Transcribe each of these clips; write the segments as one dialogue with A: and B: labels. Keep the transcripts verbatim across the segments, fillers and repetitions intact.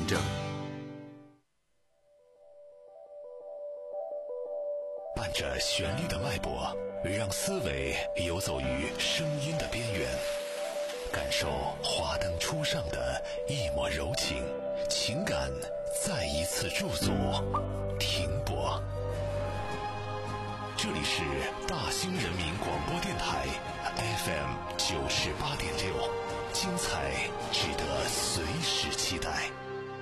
A: 正。伴着旋律的脉搏，让思维游走于声音的边缘，感受华灯初上的一抹柔情，情感再一次驻足停泊。这里是大兴人民广播电台 F M 九十八点六，精彩值得随时期待。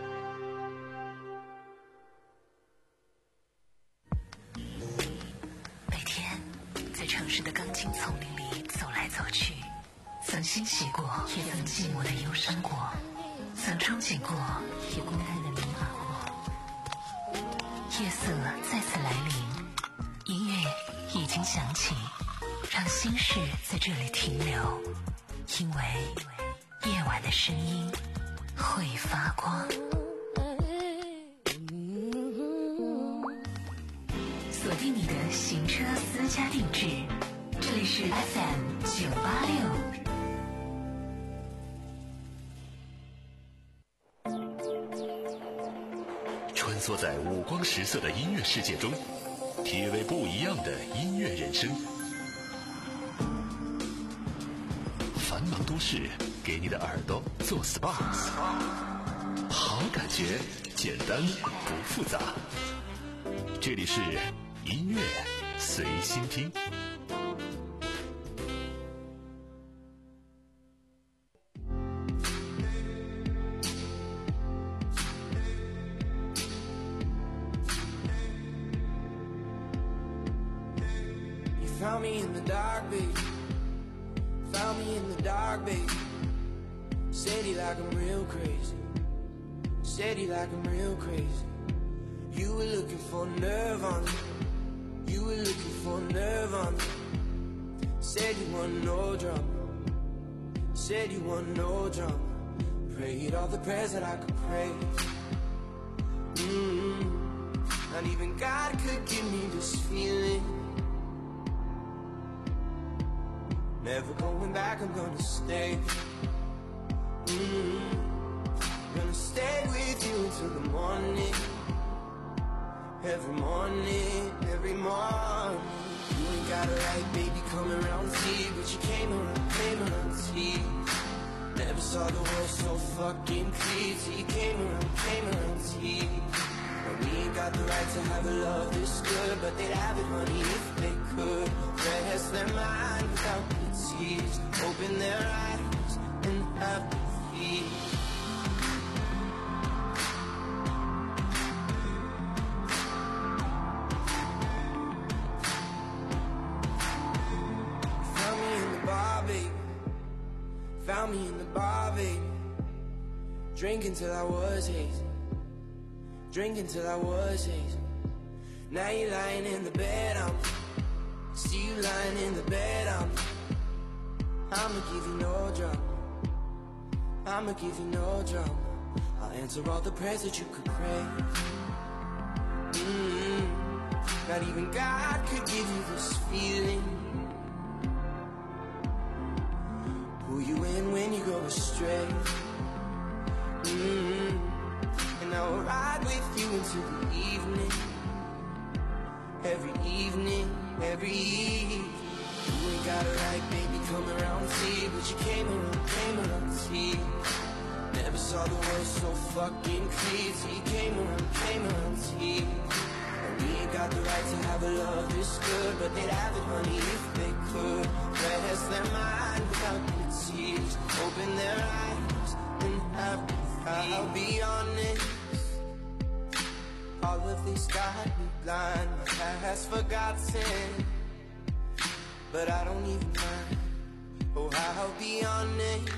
B: 每天在城市的钢筋丛林里走来走去，曾欣喜过，也曾寂寞的忧伤过，曾憧憬过，也公开的迷茫过。夜色再次来临，音乐已经响起，让心事在这里停留，因为夜晚的声音会发光。锁定你的行车私家定制，这里是 F M 九八六。
A: 穿梭在五光十色的音乐世界中，体味不一样的音乐人生。繁忙都市给你的耳朵做 S P A， 好感觉简单不复杂。这里是音乐随心听。
C: Found me in the dark, babe. Found me in the dark, babe. Said he like I'm real crazy. Said he like I'm real crazy. You were looking for nerve on me. You were looking for nerve on me. Said you want no drama. Said you want no drama. Prayed all the prayers that I could pray. Mm-hmm. Not even God could give me this feeling. Never going back, I'm gonna stay. Mm-hmm. Gonna stay with you until the morning. Every morning, every morning. You ain't got it right, baby, come around, see. But you came around, came around, see. Never saw the world so fucking clear till you came around, came around, see. And we ain't got the right to have a love this good, but they'd have it, honey, if they could. Rest their mind without the tears, open their eyes and have the fear. Found me in the bar, baby. Found me in the bar, baby. Drinking till I was hazy. Drinking till I was hazy. Now you're lying in the bed, I'm see you lying in the bed, I'm I'ma give you no drama. I'ma give you no drama. I'll answer all the prayers that you could pray. Mm-hmm. Not even God could give you this feeling. Pull you in when you go astray. Mm-hmm. And I will ride with you until the evening. Every evening, every evening. You ain't got it right, baby, come around, see. But you came around, came around, see. Never saw the world so fucking clear till you came around, came around, see. And we ain't got the right to have a love this good, but they'd have it, honey, if they could. Rest their mind without the tears, open their eyes and have the fear. I'll be honest, all of this got me blind, my past forgotten, but I don't even mind. Oh, I'll be honest,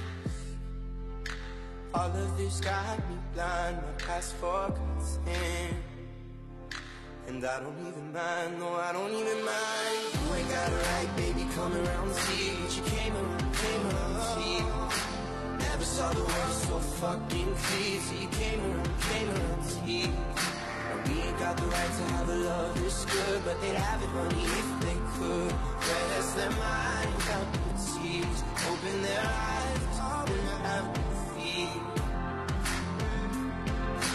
C: all of this got me blind, my past forgotten, and I don't even mind. No, I don't even mind. You ain't got it right, baby, come around, see. But you came around, came around, see. Never saw the world so fucking clear till you came around, came around, see. We ain't got the right to have a love this good, but they'd have it, honey, if they could. Rest their mind without the tears, open their eyes and have the fear.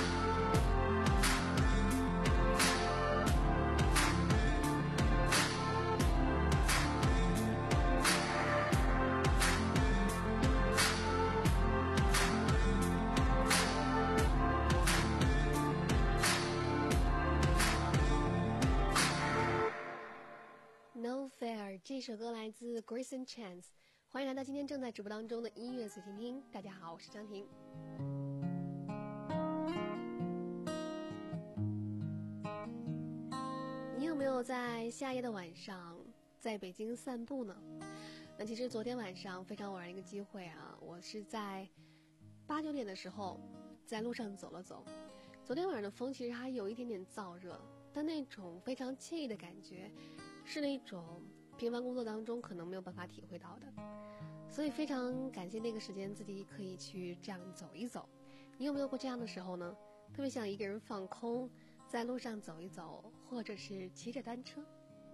D: 这首歌来自 Grayson Chance， 欢迎来到今天正在直播当中的音乐随听听。大家好，我是张婷。你有没有在夏夜的晚上在北京散步呢？那其实昨天晚上非常偶然一个机会啊，我是在八九点的时候在路上走了走。昨天晚上的风其实还有一点点燥热，但那种非常惬意的感觉是那种平凡工作当中可能没有办法体会到的，所以非常感谢那个时间自己可以去这样走一走。你有没有过这样的时候呢？特别想一个人放空，在路上走一走，或者是骑着单车。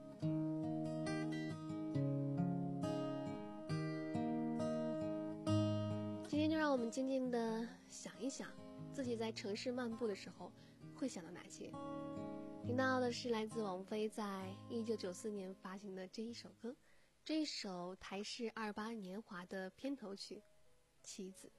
D: 今天就让我们静静地想一想，自己在城市漫步的时候会想到哪些。听到的是来自王菲在一九九四年发行的这一首歌，这一首台视二八年华的片头曲《妻子》。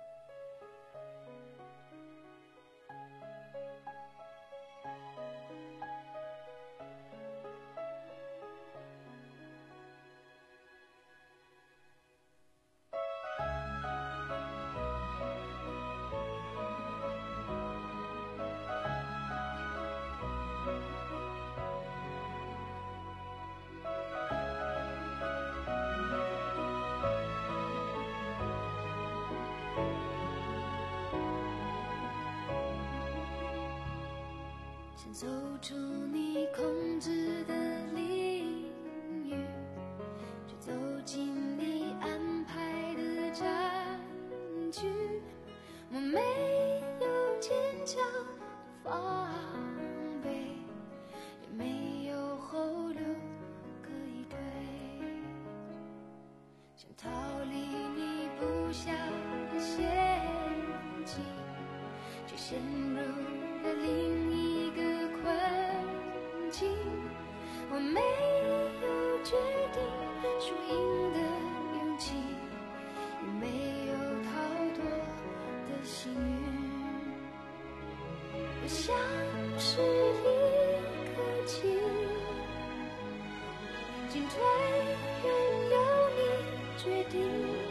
E: 走出你控制的领域，却走进你安排的战局。我没有坚强的防备，也没有后路可以退，想逃离你布下的陷阱，却陷入了另一个困境。我没有决定输赢的勇气，也没有逃脱的幸运。我像是一颗棋，进退任由你决定。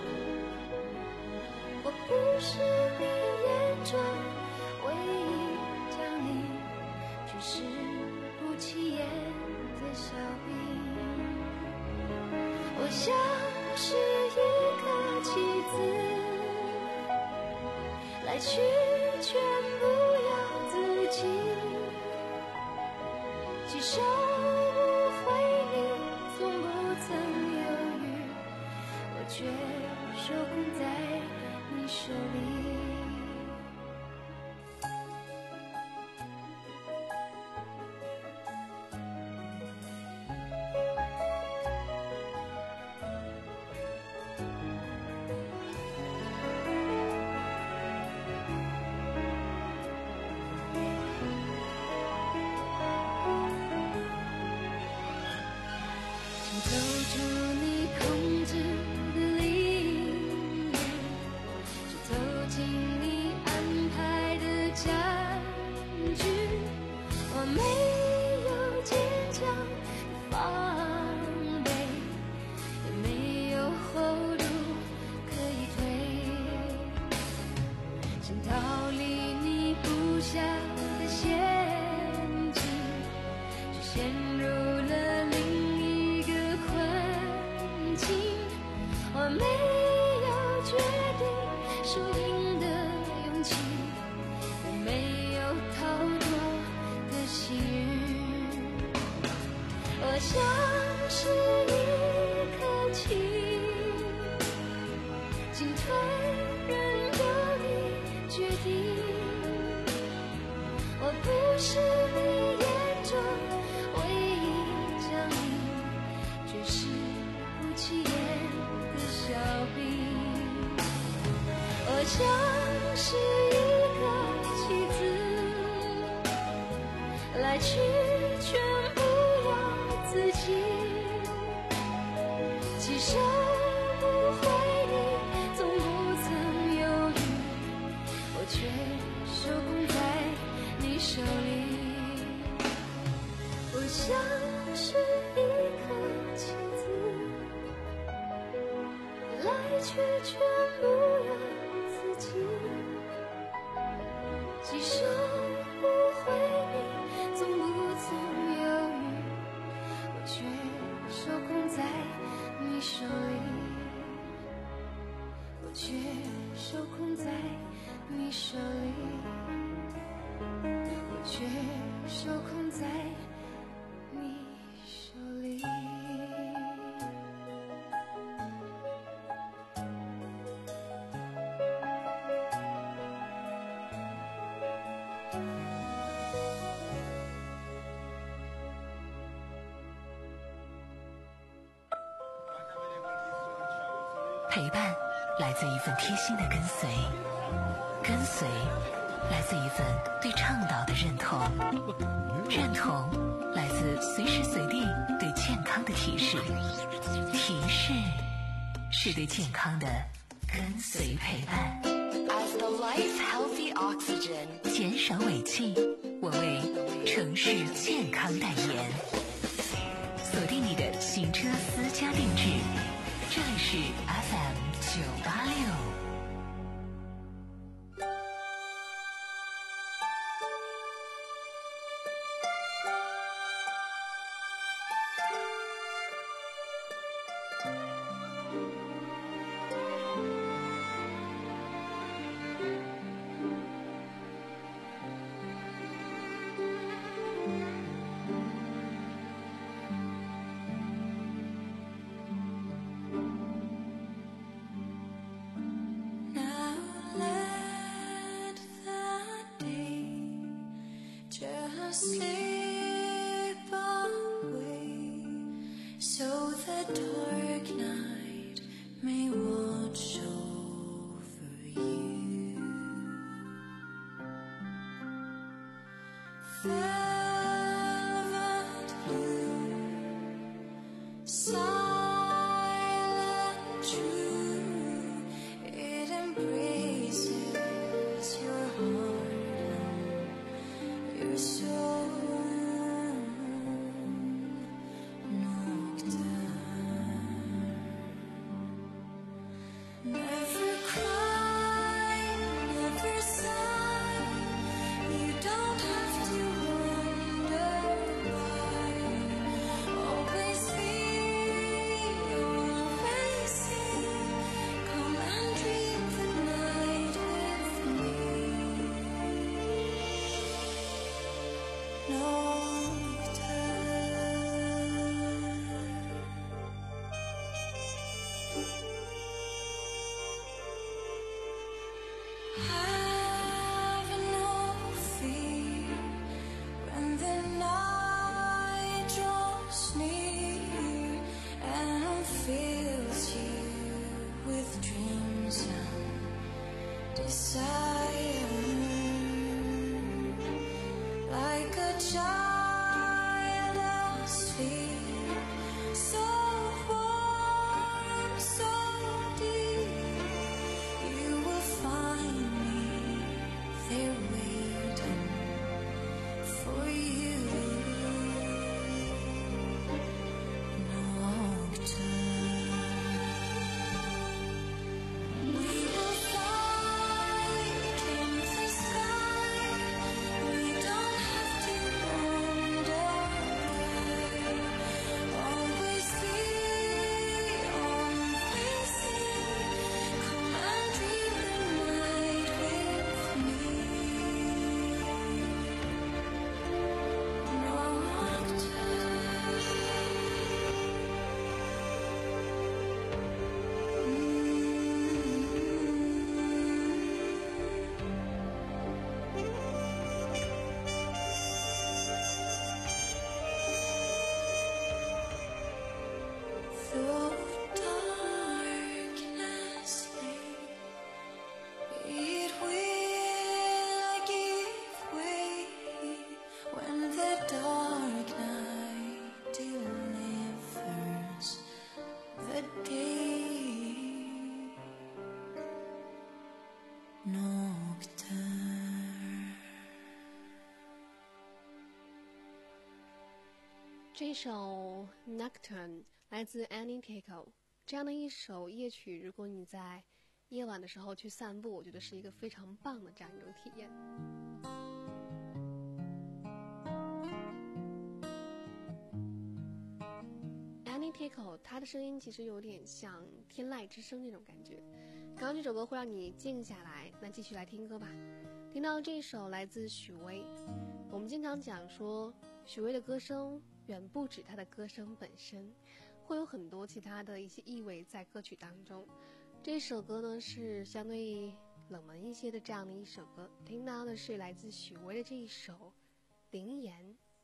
E: 我不是你眼中唯一将领，只是不起眼的小兵。我像是一颗棋子，来去全不由自己，既收不回你，从不曾犹豫，我却受控在你手里。我像是一颗棋子，来去全不由自己，既收不回你，从不曾犹豫，我却受控在你手里。我像是一颗棋子， 来却全不让自己，既收不回你，总不曾犹豫，我却受控在你手里，我却受控在你手里，我却受控在你手里。
B: 陪伴来自一份贴心的跟随，跟随来自一份对倡导的认同，认同来自随时随地对健康的提示，提示是对健康的跟随陪伴。
F: As the life healthy oxygen，
B: 减少尾气，我为城市健康代言。锁定你的行车私家定制，这里是 F M 九八六。
E: Slip away, so the dark night may watch over you. Velvet blue, silent true, it embraces your heart and your soul. Have no fear when the night draws near and fills you with dreams and desire, like a child asleep, so warm, so deep. You will find me there waiting for you. Nocturne, we will fly in the sky. We don't have to wonder why. Always be, always see. Come and dream the night with me. Though darkness lay, it will give way when the dark night delivers the day. Nocturne.
D: 这首 Nocturne 来自 Annie Keiko， 这样的一首夜曲，如果你在夜晚的时候去散步，我觉得是一个非常棒的这样一种体验。Annie Tickle， 她的声音其实有点像天籁之声那种感觉。刚刚这首歌会让你静下来，那继续来听歌吧。听到这一首来自许巍，我们经常讲说，许巍的歌声远不止他的歌声本身，会有很多其他的一些意味在歌曲当中。这首歌呢是相对冷门一些的这样的一首歌，听到的是来自许巍的这一首《灵言》。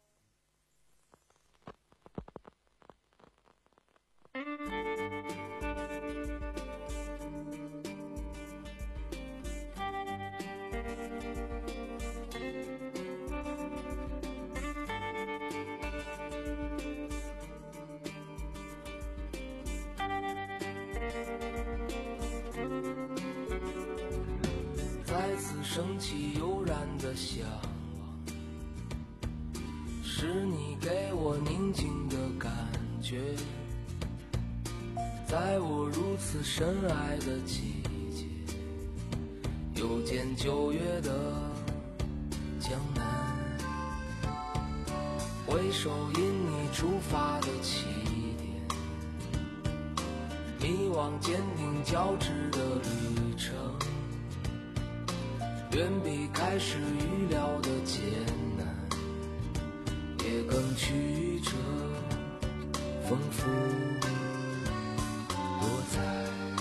C: 再次升起悠然的向往，是你给我宁静的感觉，在我如此深爱的季节，又见九月的江南，回首因你出发的起点，迷惘坚定交织的旅程，远比开始预料的艰难，也更曲折丰富多彩。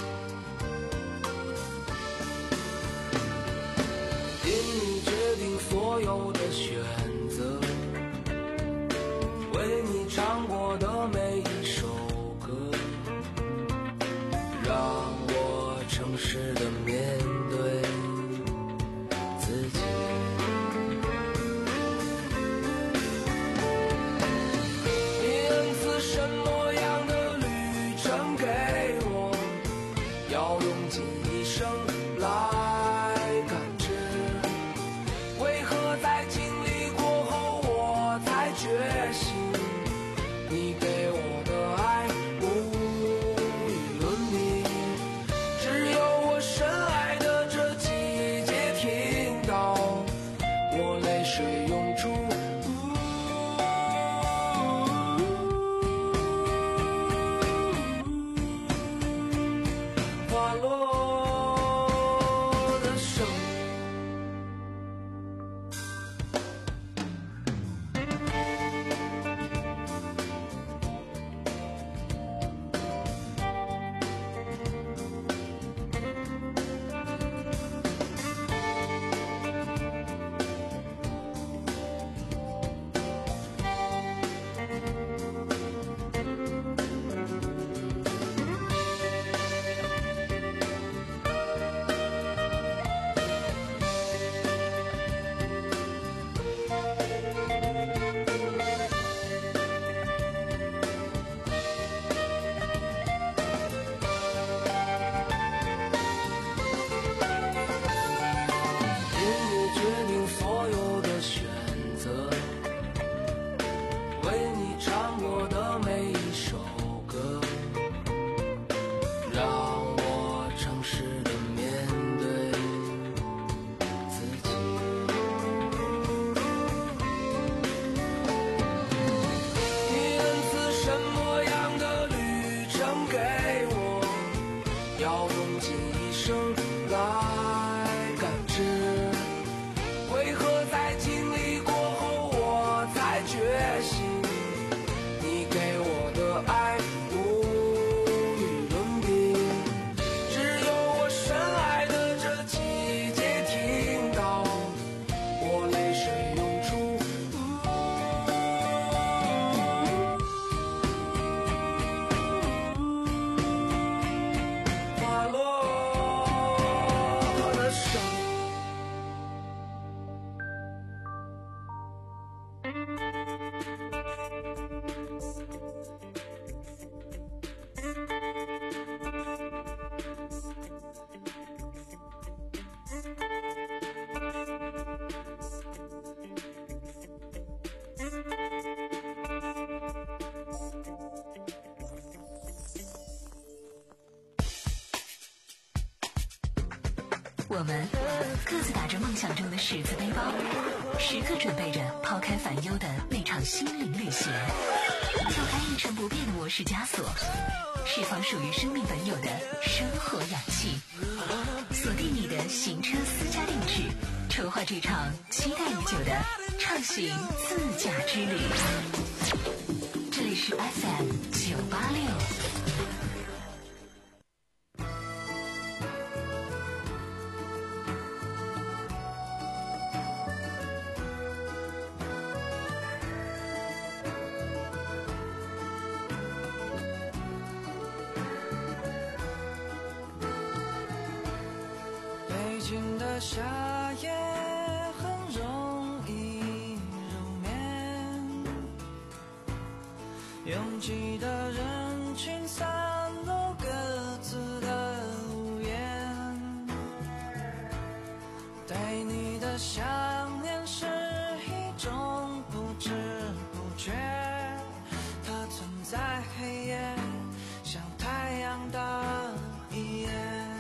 C: 因你决定所有的选择，为你唱过的每一首歌，让我诚实的面对自己。你恩赐什么样的旅程给我，要用尽一生来感知，为何在经历过后我才觉醒，你给我的爱无与伦比，只有我深爱的这季节听到我泪水涌出，花落的声
B: 我们各自打着梦想中的十字背包，时刻准备着抛开烦忧的那场心灵旅行，跳开一成不变的模式枷锁，释放属于生命本有的生活氧气，锁定你的行车私家定制，筹划这场期待已久的畅行自驾之旅。这里是 F M 九八六。
C: 北京的夏夜很容易入眠，拥挤的人群散落各自的屋檐，对你的想念是一种不知不觉，它存在黑夜，像太阳的一眼。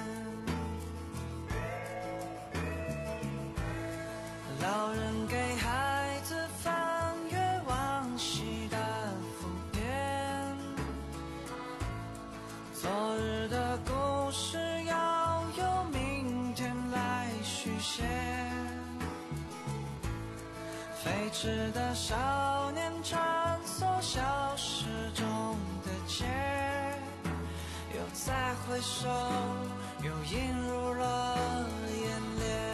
C: 老人给孩子翻阅往昔的浮篇，昨日的故事要由明天来续写，飞驰的少年穿梭消失中的街，又再回首，又映入了眼帘。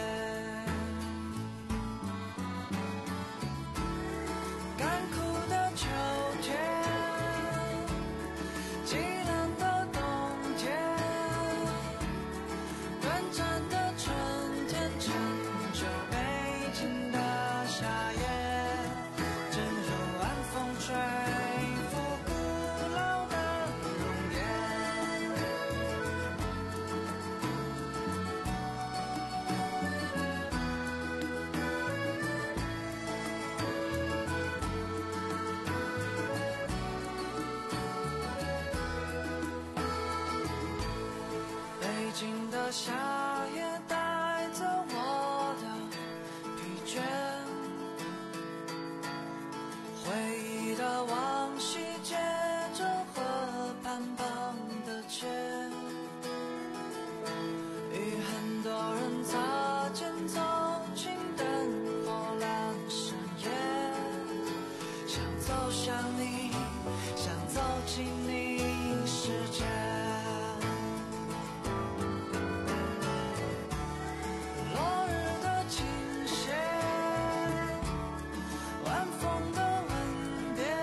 C: 干枯的秋天，极冷的冬天，短暂的春天，成就北京的夏夜，正如晚风吹拂古老的容颜。北京的夏夜带走我的疲倦，回忆的往昔接着河畔旁的街，与很多人擦肩走进灯火阑珊夜，想走向你，想走进你世界。落日的倾斜，晚风的吻别，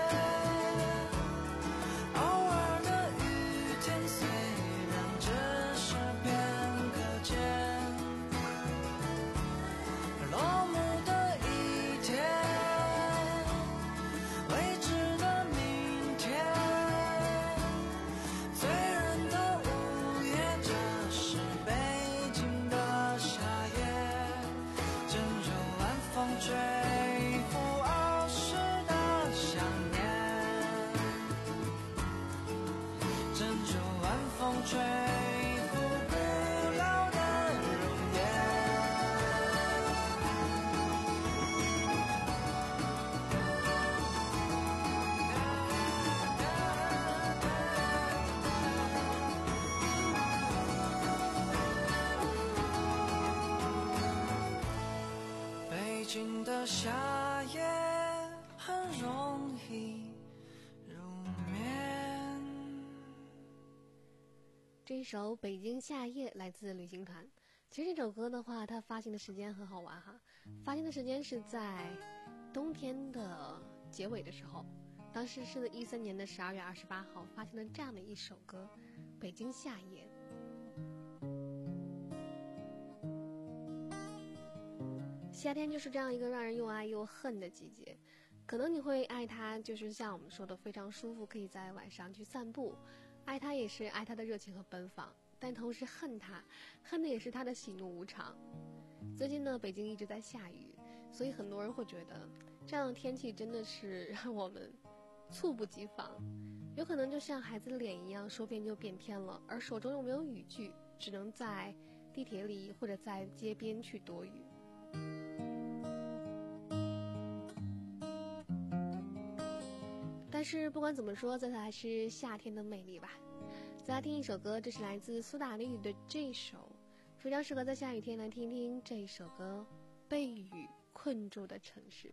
C: 偶尔的雨天，虽然只是片刻间，落幕的一天，未知的明天，醉人的午夜，这是北京的夏夜，正如晚风吹拂儿时的想念，正如晚风吹拂古老的容颜。北京的夏夜很容易入眠。
D: 这一首《北京夏夜》来自旅行团。其实这首歌的话，它发行的时间很好玩哈，发行的时间是在冬天的结尾的时候，当时是一三年的十二月二十八号发行的这样的一首歌《北京夏夜》。夏天就是这样一个让人又爱又恨的季节，可能你会爱它，就是像我们说的非常舒服，可以在晚上去散步，爱它也是爱它的热情和奔放，但同时恨它，恨的也是它的喜怒无常。最近呢，北京一直在下雨，所以很多人会觉得这样的天气真的是让我们猝不及防，有可能就像孩子的脸一样，说变就变天了，而手中又没有雨具，只能在地铁里或者在街边去躲雨。但是不管怎么说，这才是夏天的魅力吧。再来听一首歌，这是来自苏打绿的这首，非常适合在下雨天来听听这一首歌《被雨困住的城市》。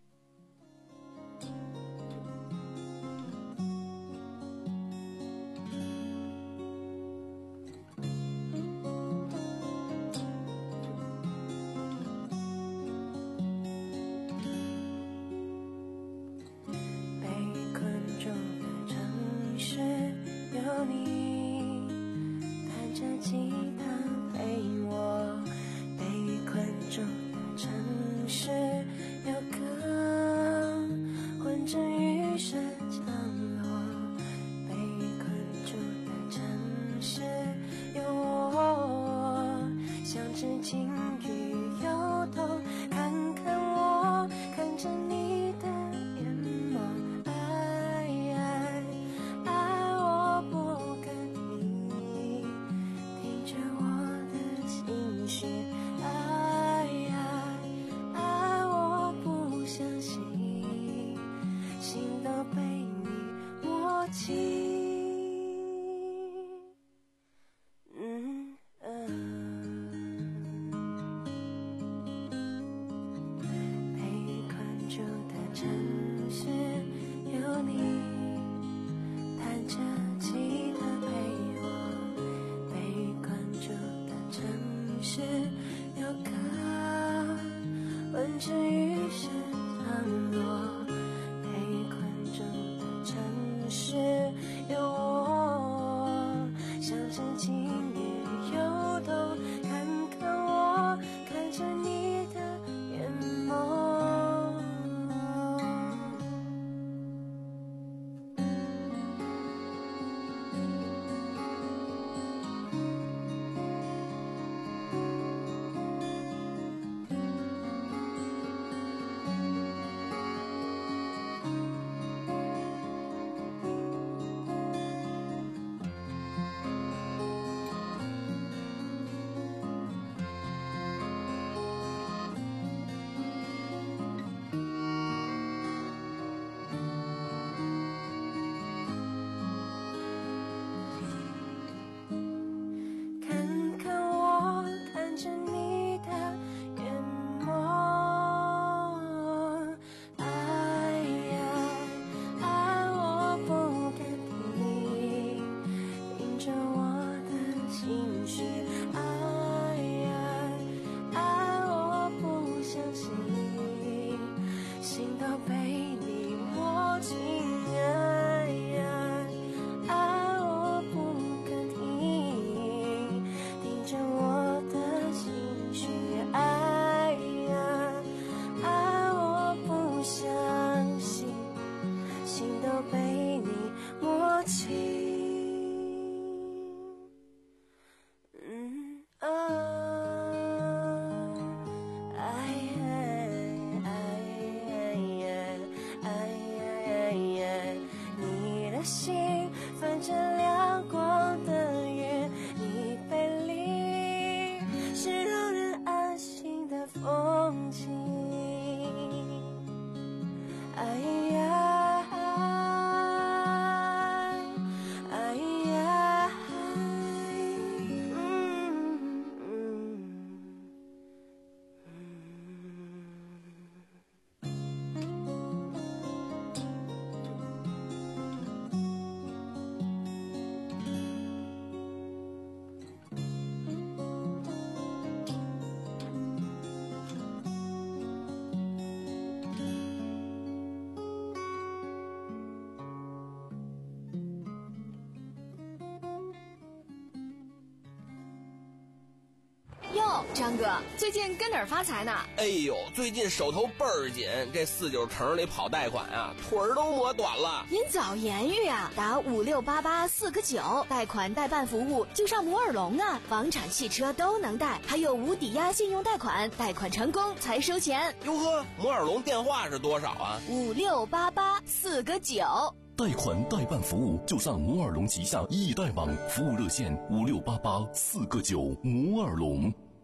G: 张哥，最近跟哪儿发财呢？
H: 哎呦，最近手头倍儿紧，这四九城里跑贷款啊，腿儿都磨短了。
G: 您早言语啊，打五六八八四个九，贷款代办服务就上摩尔龙啊，房产、汽车都能贷，还有无抵押信用贷款，贷款成功才收钱。
H: 哟呵，摩尔龙电话是多少啊？
G: 五六八八四个九。
I: 贷款代办服务就上摩尔龙旗下易贷网，服务热线五六八八四个九，摩尔龙。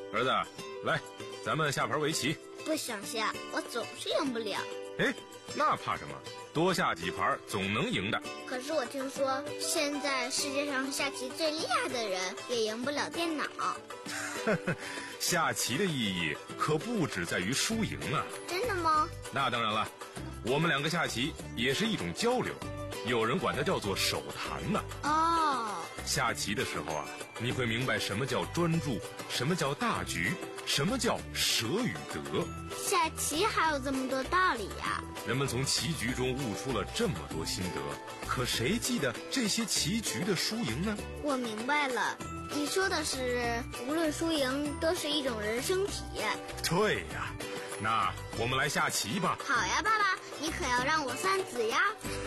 J: 儿子，来，咱们下盘围棋。
K: 不想下，我总是赢不了。
J: 哎，那怕什么？多下几盘总能赢的。
K: 可是我听说，现在世界上下棋最厉害的人也赢不了电脑。
J: 下棋的意义可不只在于输赢啊。
K: 真的吗？
J: 那当然了，我们两个下棋也是一种交流，有人管它叫做手谈呢。
K: 哦，
J: 下棋的时候啊，你会明白什么叫专注，什么叫大局，什么叫舍与得。
K: 下棋还有这么多道理呀！
J: 人们从棋局中悟出了这么多心得，可谁记得这些棋局的输赢呢？
K: 我明白了，你说的是无论输赢都是一种人生体验。
J: 对呀，那我们来下棋吧。
K: 好呀，爸爸，你可要让我算子呀。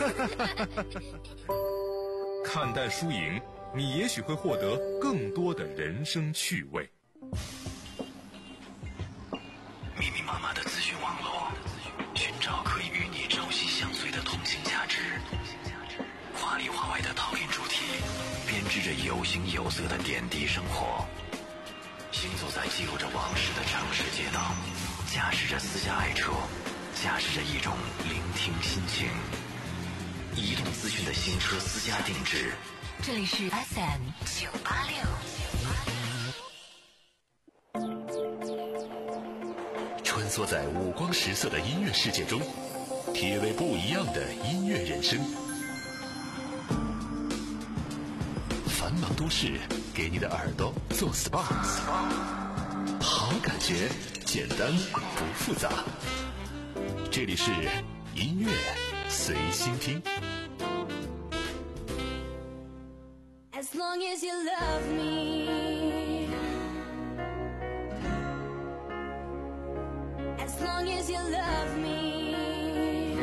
J: 看淡输赢，你也许会获得更多的人生趣味。
A: 密密麻麻的资讯网络，寻找可以与你朝夕相随的通信价值。华里华外的讨论主题，编织着有形有色的点滴生活。行走在记录着往事的城市街道，驾驶着私家爱车，驾驶着一种聆听心情。移动资讯的新车私家定制。
B: 这里是 S M 九八六。
A: 穿梭在五光十色的音乐世界中，体味不一样的音乐人生。繁忙都市给你的耳朵做 S P A， 好感觉，简单不复杂。这里是音乐随心听。
E: As long as you love me, as long as you love me,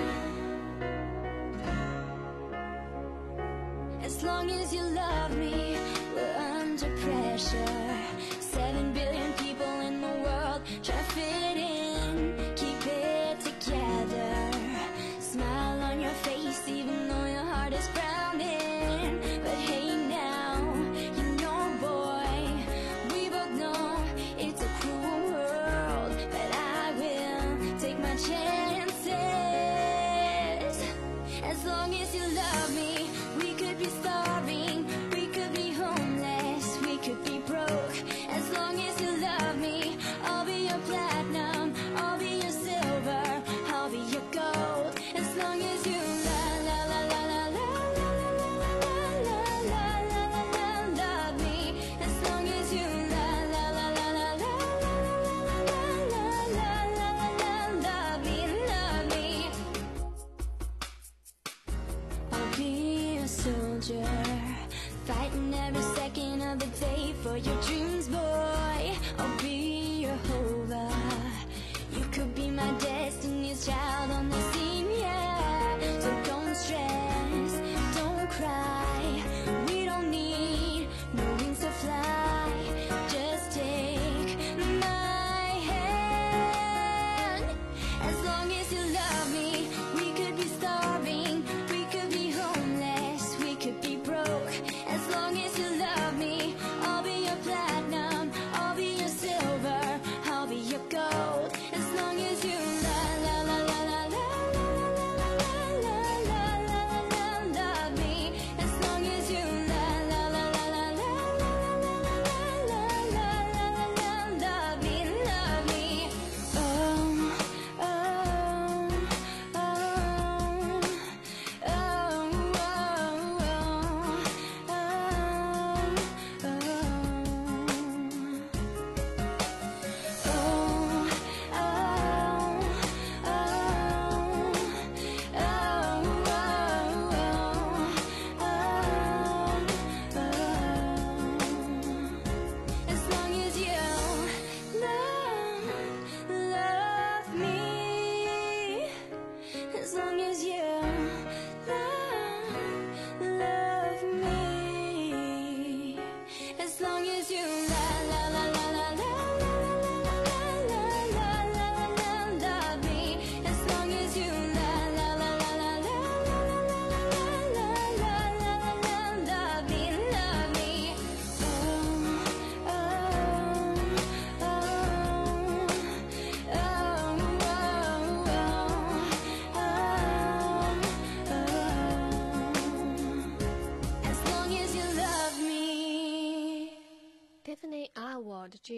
E: as long as you love me, we're under pressure. Seven billion people in the world try to fit in, keep it together. Smile on your face even though your heart is frowning. But hey now, you know boy, we both know it's a cruel world, but I will take my chances. As long as you love me, we could be starving, we could be homeless, we could be broke. As long as you love me, I'll be your platinum, I'll be your silver, I'll be your gold. As long as you la la la la la la la la la la la love me. As long as you la la la la la la la la la love me, love me. Oh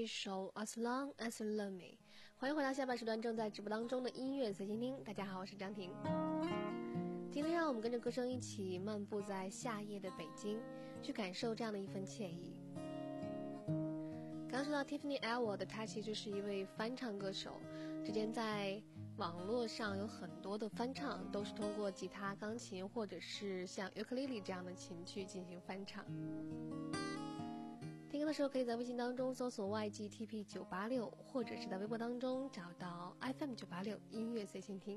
D: 一首 As Long As You Love Me。 欢迎回到下半时段正在直播当中的音乐随心听。大家好，我是张婷。今天让我们跟着歌声一起漫步在夏夜的北京，去感受这样的一份惬意。刚说到 Tiffany Elwood， 她其实是一位翻唱歌手，之前在网络上有很多的翻唱都是通过吉他、钢琴或者是像尤克里里这样的琴去进行翻唱。听歌的时候可以在微信当中搜索 Y G T P 九八六， 或者是在微博当中找到 F M 九八六音乐随心听。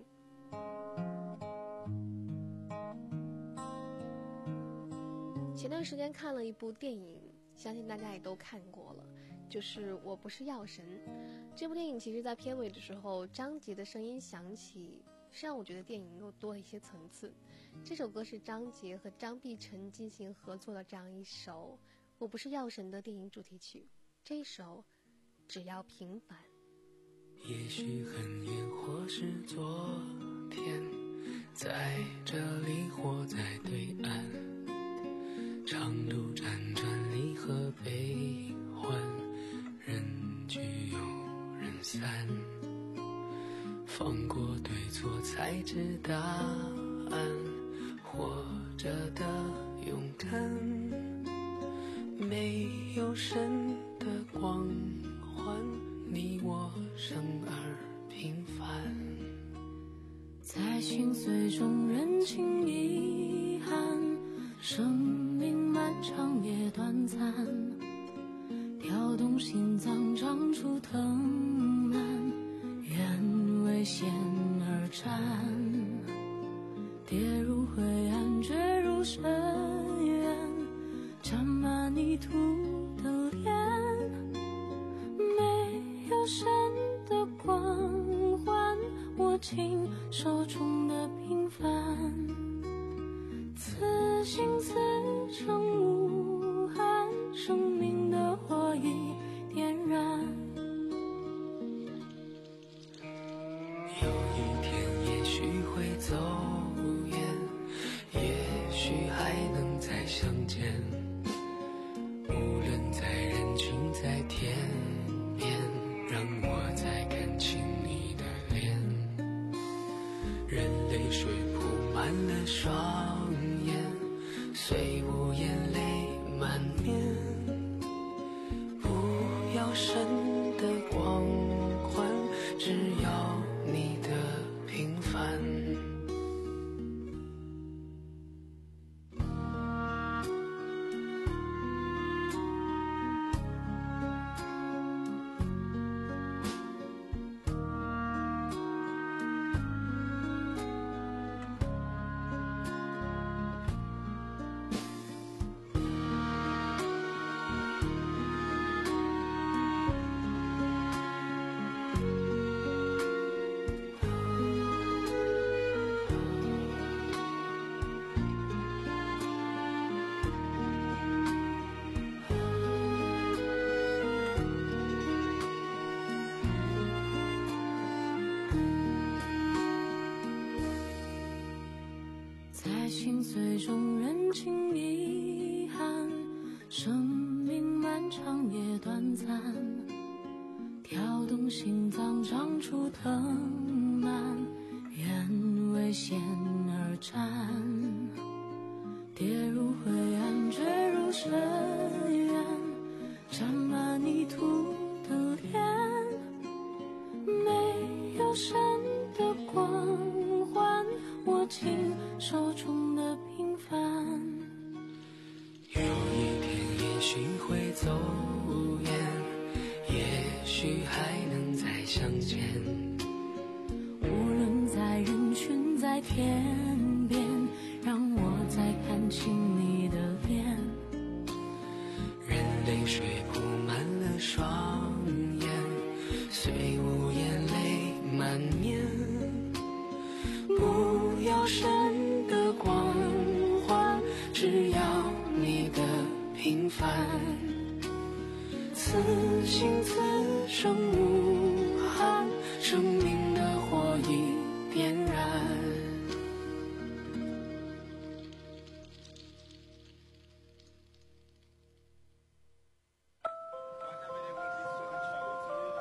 D: 前段时间看了一部电影，相信大家也都看过了，就是《我不是药神》。这部电影其实在片尾的时候，张杰的声音响起，是让我觉得电影又多了一些层次。这首歌是张杰和张碧晨进行合作的这样一首《我不是药神》的电影主题曲，这一首只要平凡。
L: 也许很远或是昨天，在这里或在对岸，长路辗转离合悲欢，人聚又人散，放过对错才知答案，活着的勇敢，没有神的光环，你我生而平凡，
E: 在心碎中认清遗憾，生命漫长也短暂，跳动心脏长出藤蔓，愿为险而战，跌入灰暗坠入深渊，沾满泥土的脸，没有神的光环，握紧手中的平凡，此心此生无憾，生命的火已点燃。
L: 有一天也许会走远，也许还能再相见，无论在人群在天边，让我再看清你的脸，任泪水铺满了双眼，虽无眼泪满面，不要神的光环，只要你的平凡。
E: 在心碎中认清遗憾，生命漫长也短暂，跳动心脏长出藤蔓，愿为险而战，跌入灰暗坠入深渊，沾满泥土的脸，没有神的光环，握紧手中的平凡。
L: 有一天也许会走远，也许还能再相见，
E: 无论在人群在天边，让我再看清你的脸，
L: 任泪水铺满了双眼，虽无眼泪满面，不要神的光环，只要你的平凡，此心此生无憾，生命的火已点燃。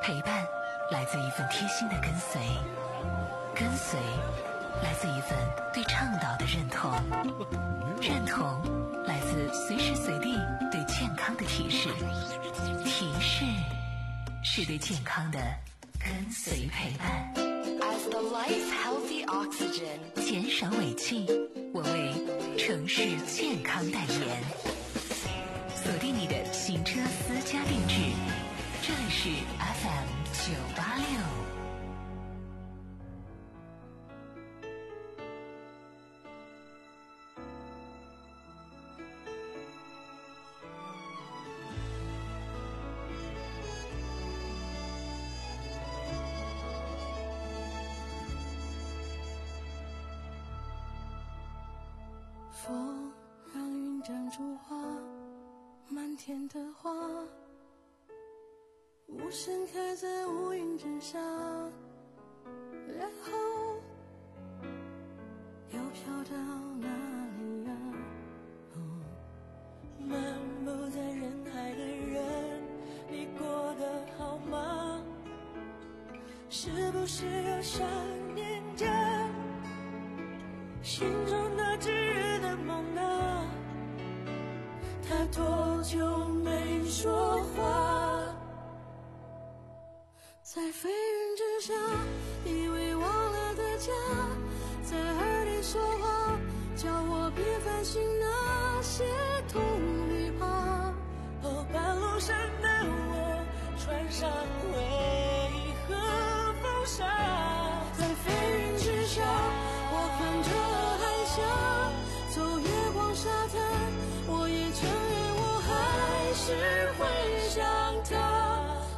B: 陪伴来自一份贴心的跟随，跟随来自一份对倡导的认同，认同来自随时随地对健康的提示，提示是对健康的跟随陪伴。
F: As the life healthy oxygen，
B: 减少尾气，我为城市健康代言。锁定你的行车私家定制，这里是 F M 九八六。
M: 风让云长出花，满天的花无声开在乌云之下，然后又飘到哪里啊？哦，漫步在人海的人，你过得好吗？是不是又想念着心中那炙热的梦啊？他多久没说话？在飞云之下，以为忘了的家，在耳里说话，叫我别烦心那些痛与怕。哦，半路上的我穿上为何风沙，在飞云之下，我看着海峡，走月光沙滩，我也承认我还是会想他。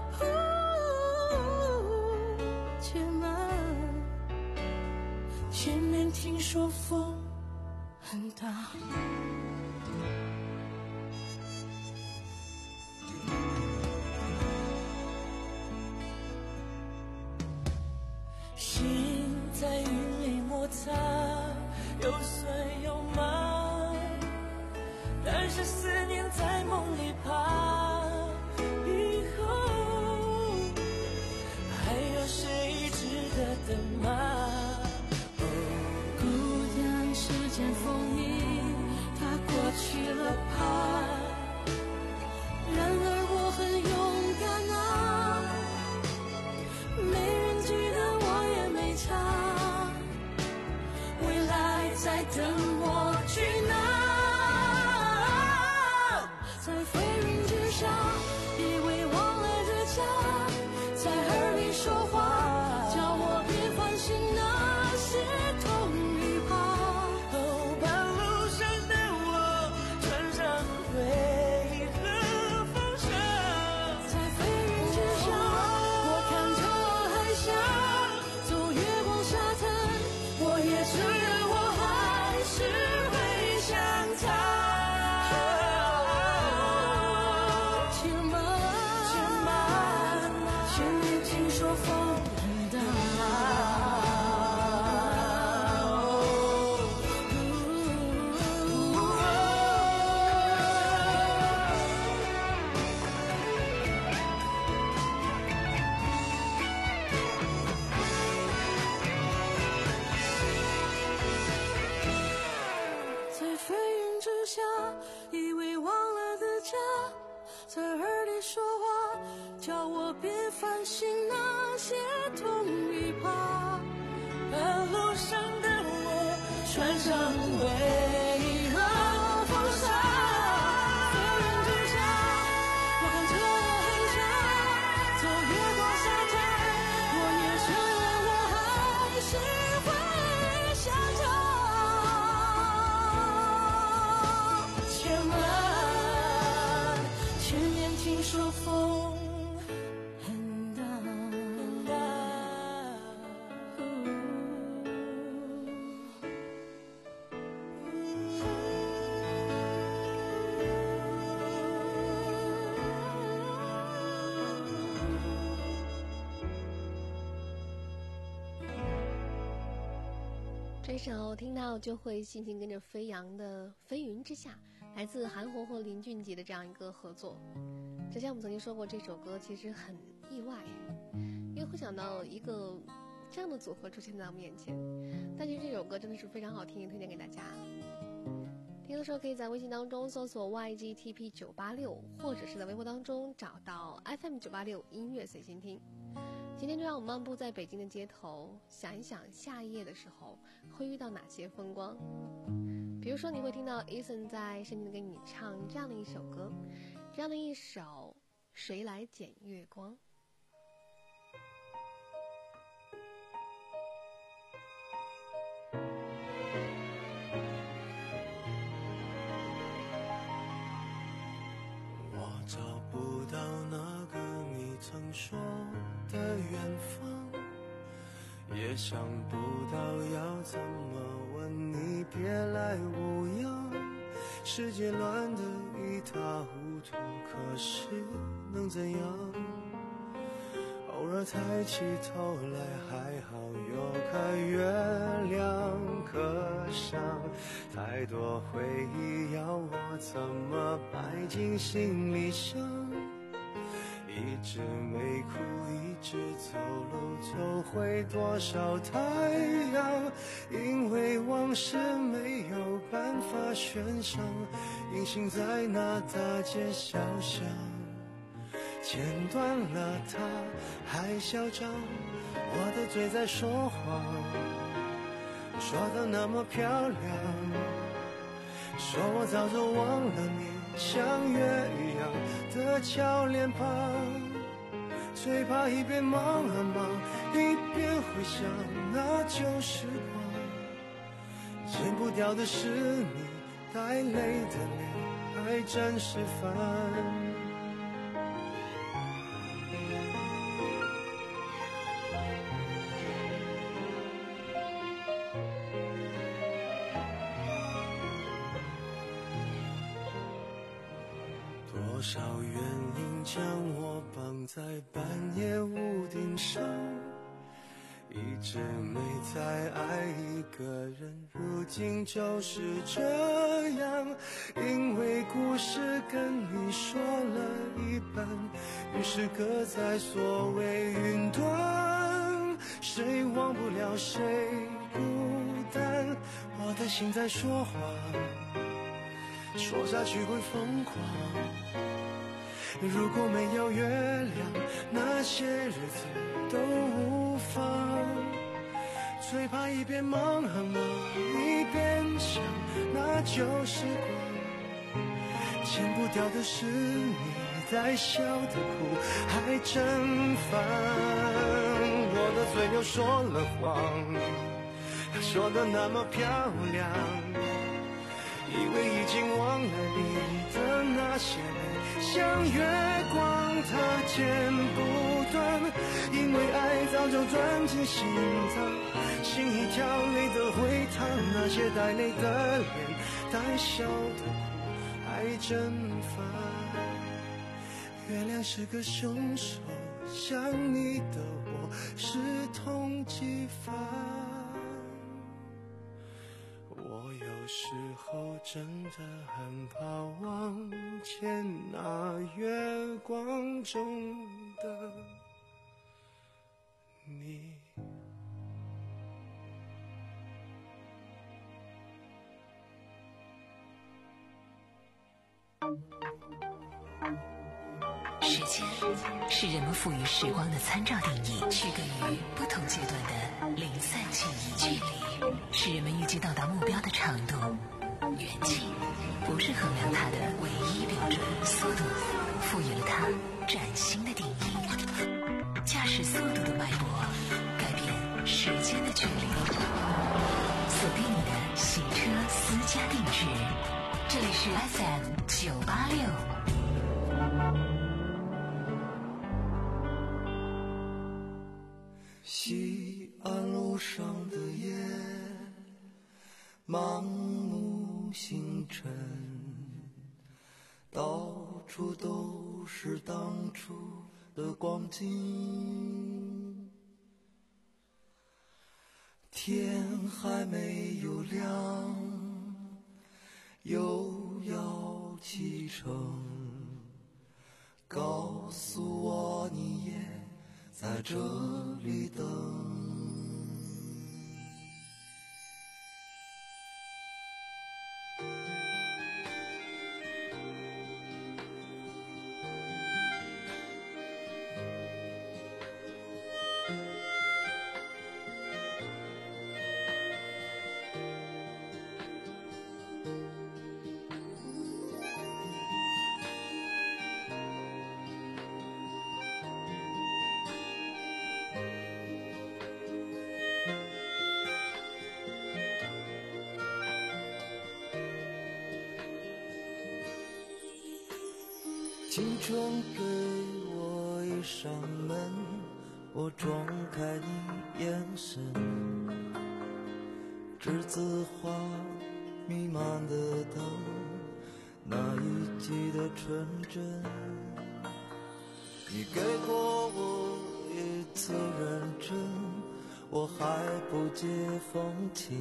M: 且慢，前面听说风很大。心在云里摩擦，有酸有麻，但是思念在梦里爬，以后还有谁值得等吗？哦，孤单是件风衣，它过去了怕，然而我很勇敢啊，没人记得我也没差，未来在等我去拿。在飞云之下，以为忘了的家，在耳里说话，叫我别烦心那些痛与怕。哦，半路上的我穿上为何风沙，在飞云之下，我看着海峡，走月光沙滩，我也承认我还是会想他。且慢，且慢，前面听说风很大。在飞云之下，以为忘了的家，在耳里说话，叫我别烦心那些痛与怕。半路上的我穿上为何风沙，飞云之下，我看着海峡，走月光沙滩，我也承认我还是会想他。且慢，前面听说风很大。很大
D: 这首听到就会心情跟着飞扬的《飞云之下》，来自韩红和林俊杰的这样一个合作。之前我们曾经说过，这首歌其实很意外， 会想到一个这样的组合出现在我面前。但其实这首歌真的是非常好听，也推荐给大家。听的时候可以在微信当中搜索 Y G T P 九八六，或者是在微博当中找到 F M 九八六音乐随心听。今天就让我们漫步在北京的街头，想一想下一夜的时候会遇到哪些风光。比如说你会听到 Eason 在深情的给你唱这样的一首歌，这样的一首谁来捡月光。
N: 找不到那个你曾说的远方，也想不到要怎么问你，别来无恙。世界乱得一塌糊涂，可是能怎样？偶尔抬起头来，还好有个月亮可赏。太多回忆要我怎么摆进行李箱？一直没哭，一直走路，走回多少太阳？因为往事没有办法悬赏，隐形在那大街小巷。剪断了它还嚣张，我的嘴在说谎，说的那么漂亮，说我早就忘了你像月一样的俏脸庞，最怕一边忙啊忙，一边回想那旧时光，剪不掉的是你带泪的脸，还真是烦。多少原因将我绑在半夜屋顶上，一直没再爱一个人，如今就是这样。因为故事跟你说了一半，于是搁在所谓云端，谁忘不了谁孤单，我的心在说谎，说下去会疯狂。如果没有月亮，那些日子都无妨。最怕一边忙啊忙，一边想那旧时光，剪不掉的是你在笑的哭，还真烦。我的嘴又说了谎，说的那么漂亮，以为已经忘了你的那些美，像月光它剪不断，因为爱早就钻进心脏，心一跳泪的回淌，那些带泪的脸，带笑的哭，还真烦。月亮是个凶手，想你的我是痛几番。我有时候真的很怕忘记那月光中的你。
B: 时间是人们赋予时光的参照定义，区隔于不同阶段的零散记忆。距离是人们预计到达目标的长度，远近不是衡量它的唯一标准。速度赋予了它崭新的定义，驾驶速度的脉搏改变时间的距离。锁定你的行车私家定制，这里是 F M 九八六。
N: 西安路上的夜，满目星辰，到处都是当初的光景。天还没有亮，又要启程，告诉我你也在在这里等。青春给我一扇门，我撞开你眼神，栀子花弥漫的灯，那一季的纯真。你给过我一次认真，我还不解风情。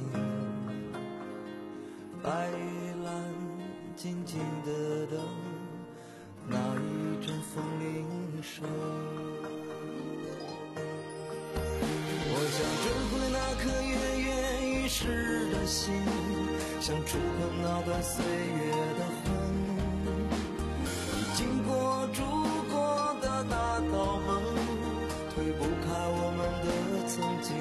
N: 白玉兰静静的等，那一阵风铃声。我想追回那颗跃跃欲试的心，想触碰那段岁月的痕，已经过住过的那道门，推不开我们的曾经。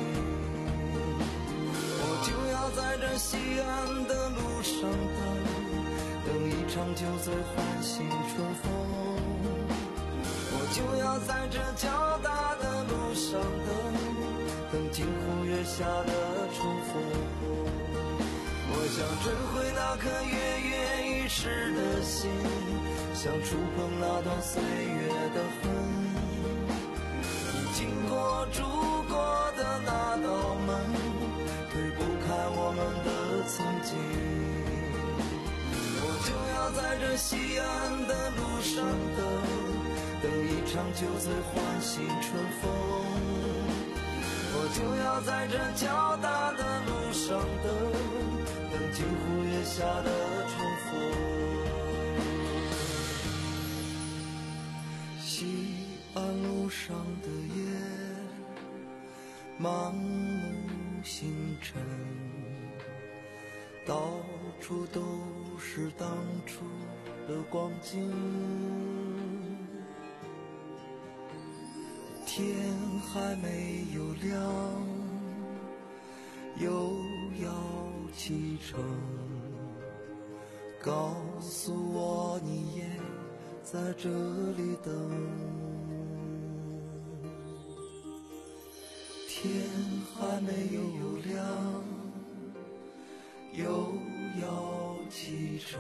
N: 我就要在这西安的路上等，等一场酒醉唤醒春风。我就要在这较大的路上等，等金湖月下的重逢。我想追回那颗跃跃欲试的心，想触碰那段岁月的痕，已经过住过的那道门，推不开我们的曾经。我就要在这西安的路上等，等一场酒醉唤醒春风。我就要在这较大的路上等，等金湖月下的重逢。西安路上的夜，满目星辰，到处都是当初的光景。天还没有亮，又要启程，告诉我你也在这里等。天还没有亮，又要启程，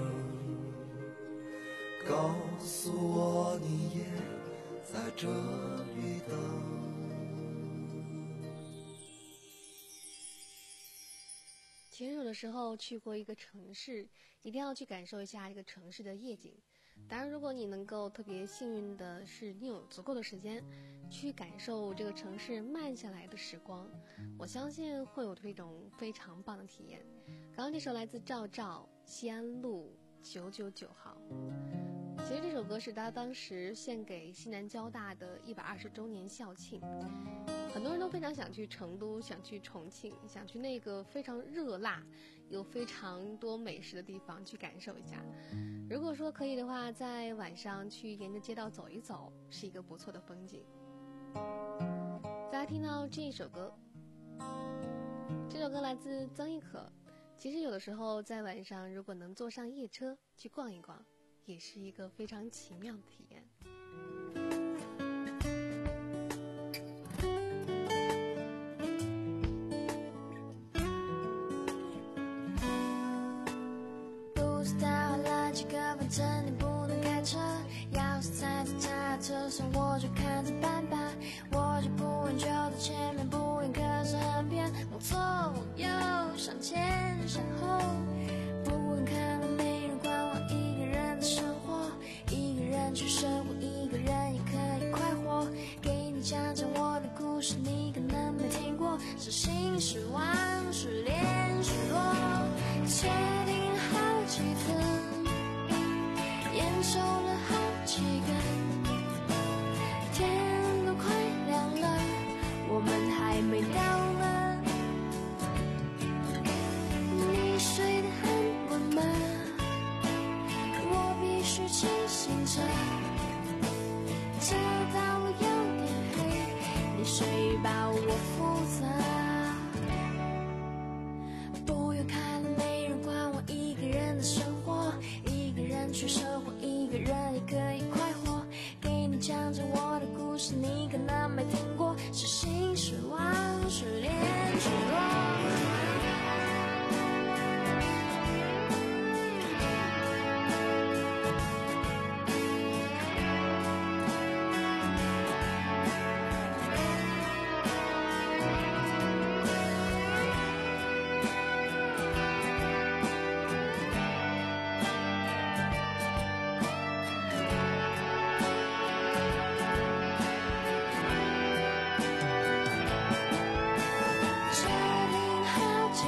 N: 告诉我你也在这里等。
D: 其实有的时候去过一个城市，一定要去感受一下这个城市的夜景。当然如果你能够特别幸运的是你有足够的时间去感受这个城市慢下来的时光，我相信会有这种非常棒的体验。刚刚这首来自赵照《西安路九九九号》，其实这首歌是他当时献给西南交大的一百二十周年校庆。很多人都非常想去成都，想去重庆，想去那个非常热辣有非常多美食的地方去感受一下。如果说可以的话，在晚上去沿着街道走一走，是一个不错的风景。大家听到这一首歌，这首歌来自曾轶可。其实有的时候在晚上如果能坐上夜车去逛一逛，也是一个非常奇妙的体验。
E: 不知道了几个，反正你不能开车，钥匙踩在他车上，我就看着办吧。我就不问就在前面，不严可是很偏，往左右向前向后，不问看了没人管我一个人的生活，一个人去生活，一个人也可以快活。给你讲讲我的故事，你可能没听过，是心是望是恋是落，确定了好几次，烟抽了好几根，天都快亮了，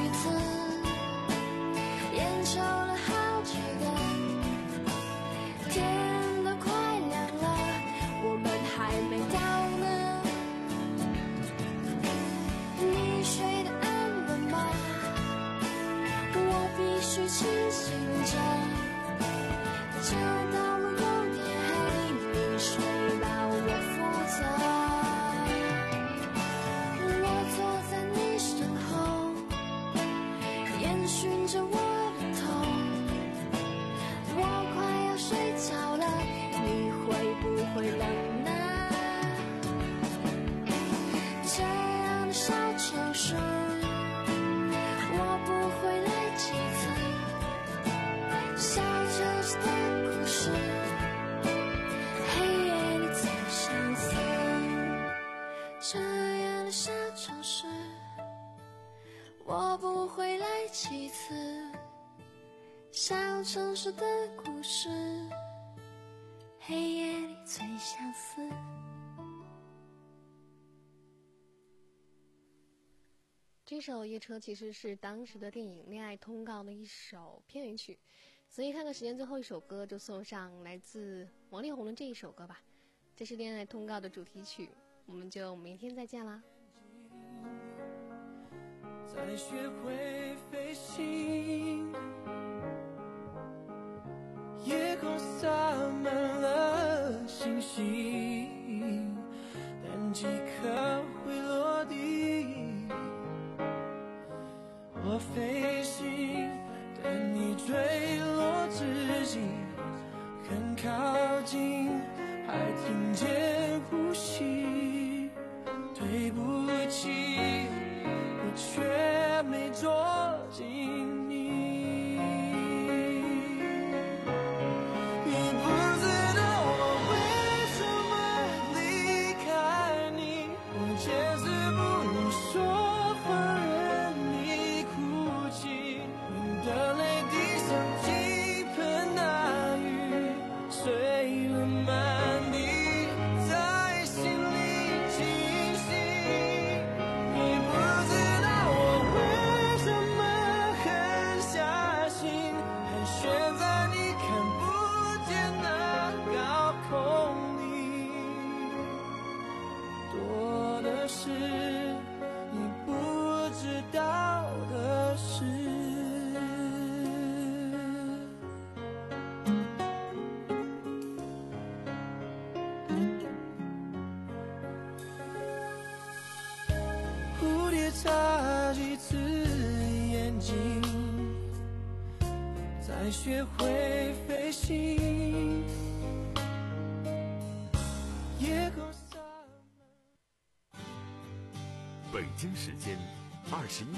E: 次，烟抽了好几个，天都快亮了，我们还没到呢。你睡得安稳吗？我必须清醒着，直到路有点黑，你睡吧，我负责。我坐在你身后，烟熏着我的头，我快要睡着了，你会不会冷呢？这样的小城市，我不会来几次。小城市的故事，黑夜里最相似。这样的小城市，我不会来几次。小城市的故事，黑夜里最相似。
D: 这首《夜车》其实是当时的电影《恋爱通告》的一首片尾曲，所以看看时间，最后一首歌就送上来自王力宏的这一首歌吧。这是《恋爱通告》的主题曲，我们就明天再见啦。
M: 再学会飞行，夜空洒满了星星，但几颗会落地。我飞行，等你坠落之际，很靠近，还听见呼吸。对不起，我却没捉紧你。你不知道我为什么离开你，我坚持不能说话，任你哭泣。你的泪滴像倾盆大雨，碎了满地，在心里清晰。你不知道我为什么狠下心，盘旋在你看不见的高空里，多的是你不知道的事。蝴蝶眨几次眼睛，才学会飞行。夜空洒满。
A: 北京时间二十一